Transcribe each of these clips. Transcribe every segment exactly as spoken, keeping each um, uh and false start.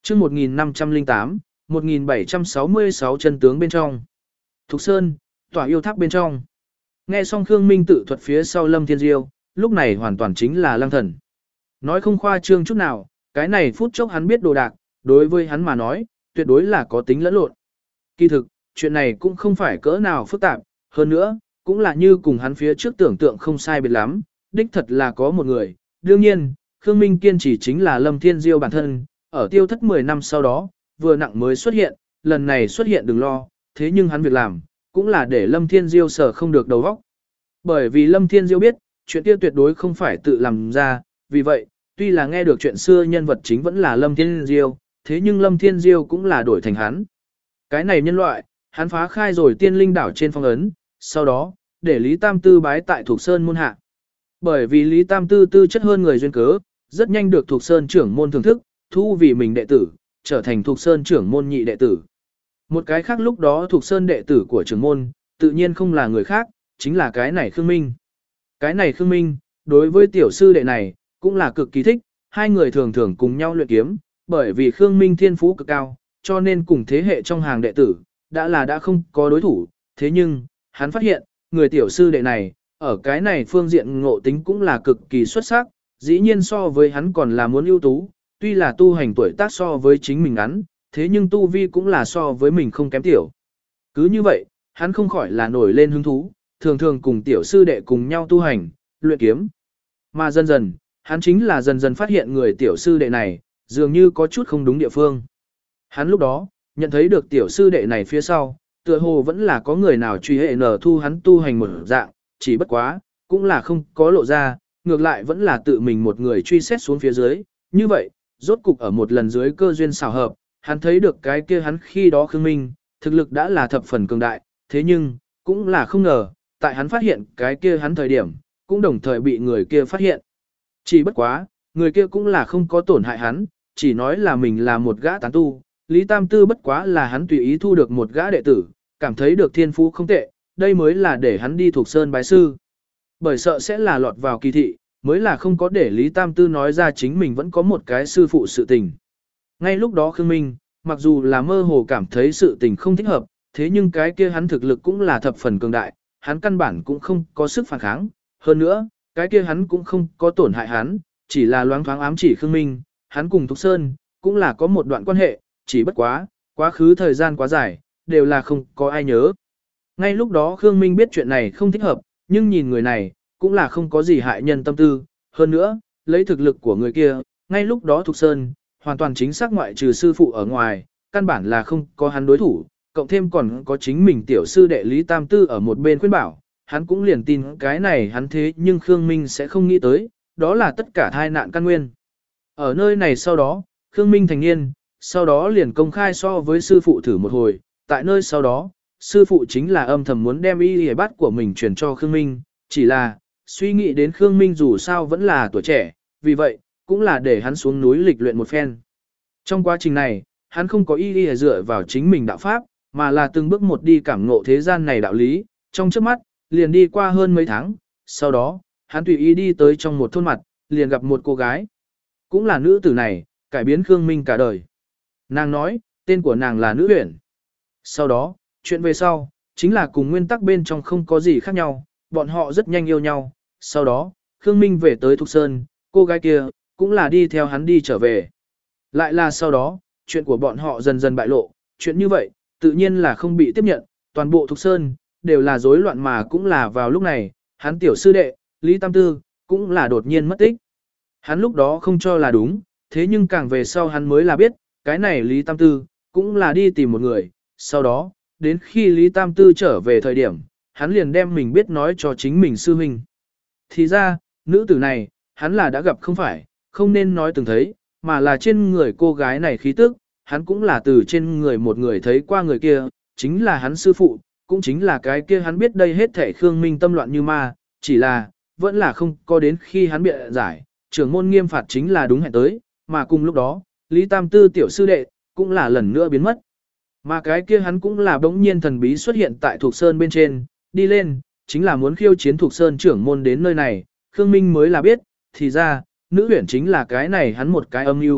chương một nghìn năm trăm lẻ tám, một nghìn bảy trăm sáu mươi sáu chân tướng bên trong. Thục Sơn, tỏa yêu tháp bên trong. Nghe xong Khương Minh tự thuật phía sau Lâm Thiên Diêu, lúc này hoàn toàn chính là lăng thần. Nói không khoa trương chút nào, cái này phút chốc hắn biết đồ đạc, đối với hắn mà nói, tuyệt đối là có tính lẫn lộn. Kỳ thực, chuyện này cũng không phải cỡ nào phức tạp, hơn nữa, cũng là như cùng hắn phía trước tưởng tượng không sai biệt lắm, đích thật là có một người. Đương nhiên, Khương Minh kiên trì chính là Lâm Thiên Diêu bản thân, ở tiêu thất mười năm sau đó, vừa nặng mới xuất hiện, lần này xuất hiện đừng lo, thế nhưng hắn việc làm, cũng là để Lâm Thiên Diêu sở không được đầu óc. Bởi vì Lâm Thiên Diêu biết, chuyện kia tuyệt đối không phải tự làm ra, vì vậy, tuy là nghe được chuyện xưa nhân vật chính vẫn là Lâm Thiên Diêu, thế nhưng Lâm Thiên Diêu cũng là đổi thành hắn. Cái này nhân loại, hắn phá khai rồi tiên linh đảo trên phong ấn, sau đó, để Lý Tam Tư bái tại Thục Sơn môn hạ. Bởi vì Lý Tam Tư tư chất hơn người duyên cớ, rất nhanh được Thục Sơn trưởng môn thưởng thức, thu vì mình đệ tử, trở thành Thục Sơn trưởng môn nhị đệ tử. Một cái khác lúc đó Thục Sơn đệ tử của trưởng môn, tự nhiên không là người khác, chính là cái này Khương Minh. Cái này Khương Minh, đối với tiểu sư đệ này, cũng là cực kỳ thích, hai người thường thường cùng nhau luyện kiếm, bởi vì Khương Minh thiên phú cực cao, cho nên cùng thế hệ trong hàng đệ tử, đã là đã không có đối thủ, thế nhưng, hắn phát hiện, người tiểu sư đệ này, ở cái này phương diện ngộ tính cũng là cực kỳ xuất sắc, dĩ nhiên so với hắn còn là muốn ưu tú, tuy là tu hành tuổi tác so với chính mình ngắn, thế nhưng tu vi cũng là so với mình không kém tiểu. Cứ như vậy, hắn không khỏi là nổi lên hứng thú, thường thường cùng tiểu sư đệ cùng nhau tu hành, luyện kiếm. Mà dần dần, hắn chính là dần dần phát hiện người tiểu sư đệ này, dường như có chút không đúng địa phương. Hắn lúc đó, nhận thấy được tiểu sư đệ này phía sau, tựa hồ vẫn là có người nào truy hệ nở thu hắn tu hành một dạng, chỉ bất quá, cũng là không có lộ ra, ngược lại vẫn là tự mình một người truy xét xuống phía dưới. Như vậy, rốt cục ở một lần dưới cơ duyên xảo hợp, hắn thấy được cái kia hắn khi đó Khương Minh, thực lực đã là thập phần cường đại, thế nhưng, cũng là không ngờ, tại hắn phát hiện cái kia hắn thời điểm, cũng đồng thời bị người kia phát hiện. Chỉ bất quá, người kia cũng là không có tổn hại hắn, chỉ nói là mình là một gã tán tu, Lý Tam Tư bất quá là hắn tùy ý thu được một gã đệ tử, cảm thấy được thiên phú không tệ, đây mới là để hắn đi thuộc sơn bái sư. Bởi sợ sẽ là lọt vào kỳ thị, mới là không có để Lý Tam Tư nói ra chính mình vẫn có một cái sư phụ sự tình. Ngay lúc đó Khương Minh, mặc dù là mơ hồ cảm thấy sự tình không thích hợp, thế nhưng cái kia hắn thực lực cũng là thập phần cường đại, hắn căn bản cũng không có sức phản kháng. Hơn nữa, cái kia hắn cũng không có tổn hại hắn, chỉ là loáng thoáng ám chỉ Khương Minh, hắn cùng Thục Sơn, cũng là có một đoạn quan hệ, chỉ bất quá, quá khứ thời gian quá dài, đều là không có ai nhớ. Ngay lúc đó Khương Minh biết chuyện này không thích hợp, nhưng nhìn người này, cũng là không có gì hại nhân tâm tư. Hơn nữa, lấy thực lực của người kia, ngay lúc đó Thục Sơn, hoàn toàn chính xác ngoại trừ sư phụ ở ngoài, căn bản là không có hắn đối thủ, cộng thêm còn có chính mình tiểu sư đệ Lý Tam Tư ở một bên khuyên bảo, hắn cũng liền tin cái này hắn thế nhưng Khương Minh sẽ không nghĩ tới, đó là tất cả thai nạn căn nguyên. Ở nơi này sau đó, Khương Minh thành niên, sau đó liền công khai so với sư phụ thử một hồi, tại nơi sau đó, sư phụ chính là âm thầm muốn đem y y bát của mình truyền cho Khương Minh, chỉ là, suy nghĩ đến Khương Minh dù sao vẫn là tuổi trẻ, vì vậy, cũng là để hắn xuống núi lịch luyện một phen. Trong quá trình này, hắn không có y y dựa vào chính mình đạo pháp, mà là từng bước một đi cảm ngộ thế gian này đạo lý, trong trước mắt, liền đi qua hơn mấy tháng, sau đó, hắn tùy ý đi tới trong một thôn mặt, liền gặp một cô gái. Cũng là nữ tử này, cải biến Khương Minh cả đời. Nàng nói, tên của nàng là Nữ Uyển. Sau đó, chuyện về sau, chính là cùng nguyên tắc bên trong không có gì khác nhau, bọn họ rất nhanh yêu nhau. Sau đó, Khương Minh về tới Thục Sơn, cô gái kia, cũng là đi theo hắn đi trở về. Lại là sau đó, chuyện của bọn họ dần dần bại lộ, chuyện như vậy, tự nhiên là không bị tiếp nhận, toàn bộ Thục Sơn, đều là rối loạn mà cũng là vào lúc này, hắn tiểu sư đệ, Lý Tam Tư, cũng là đột nhiên mất tích. Hắn lúc đó không cho là đúng, thế nhưng càng về sau hắn mới là biết, cái này Lý Tam Tư, cũng là đi tìm một người, sau đó, đến khi Lý Tam Tư trở về thời điểm, hắn liền đem mình biết nói cho chính mình sư huynh. Thì ra, nữ tử này, hắn là đã gặp không phải, không nên nói từng thấy, mà là trên người cô gái này khí tức, hắn cũng là từ trên người một người thấy qua người kia, chính là hắn sư phụ, cũng chính là cái kia hắn biết đây hết thể Khương Minh tâm loạn như ma, chỉ là, vẫn là không có đến khi hắn bịa giải, trưởng môn nghiêm phạt chính là đúng hẹn tới, mà cùng lúc đó, Lý Tam Tư tiểu sư đệ, cũng là lần nữa biến mất. Mà cái kia hắn cũng là bỗng nhiên thần bí xuất hiện tại Thục Sơn bên trên, đi lên, chính là muốn khiêu chiến Thục Sơn trưởng môn đến nơi này, Khương Minh mới là biết, thì ra, Nữ Uyển chính là cái này hắn một cái âm mưu,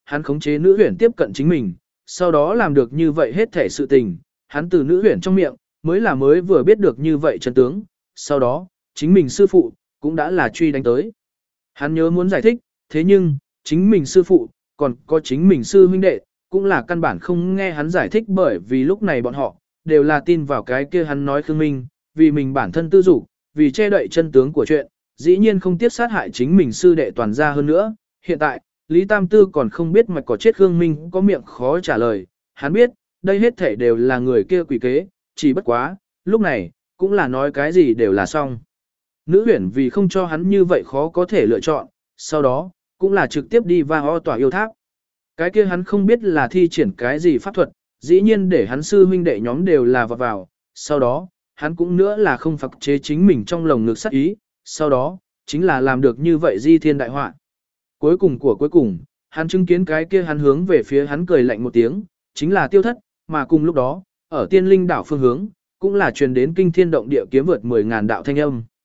hắn khống chế nữ huyển tiếp cận chính mình, sau đó làm được như vậy hết thể sự tình, hắn từ nữ huyển trong miệng, mới là mới vừa biết được như vậy chân tướng, sau đó, chính mình sư phụ, cũng đã là truy đánh tới. Hắn nhớ muốn giải thích, thế nhưng, chính mình sư phụ, còn có chính mình sư huynh đệ, cũng là căn bản không nghe hắn giải thích bởi vì lúc này bọn họ, đều là tin vào cái kia hắn nói Khương Minh, vì mình bản thân tư dục, vì che đậy chân tướng của chuyện, dĩ nhiên không tiếc sát hại chính mình sư đệ toàn gia hơn nữa. Hiện tại, Lý Tam Tư còn không biết mạch có chết Khương Minh có miệng khó trả lời, hắn biết, đây hết thể đều là người kia quỷ kế, chỉ bất quá, lúc này, cũng là nói cái gì đều là xong. Nữ huyển vì không cho hắn như vậy khó có thể lựa chọn, sau đó, cũng là trực tiếp đi va ho tỏa yêu tháp. Cái kia hắn không biết là thi triển cái gì pháp thuật, dĩ nhiên để hắn sư huynh đệ nhóm đều là vào vào, sau đó, hắn cũng nữa là không phật chế chính mình trong lồng ngực sát ý, sau đó, chính là làm được như vậy di thiên đại họa. Cuối cùng của cuối cùng, hắn chứng kiến cái kia hắn hướng về phía hắn cười lạnh một tiếng, chính là tiêu thất, mà cùng lúc đó, ở tiên linh đảo phương hướng, cũng là truyền đến kinh thiên động địa kiếm vượt mười ngàn đạo thanh âm.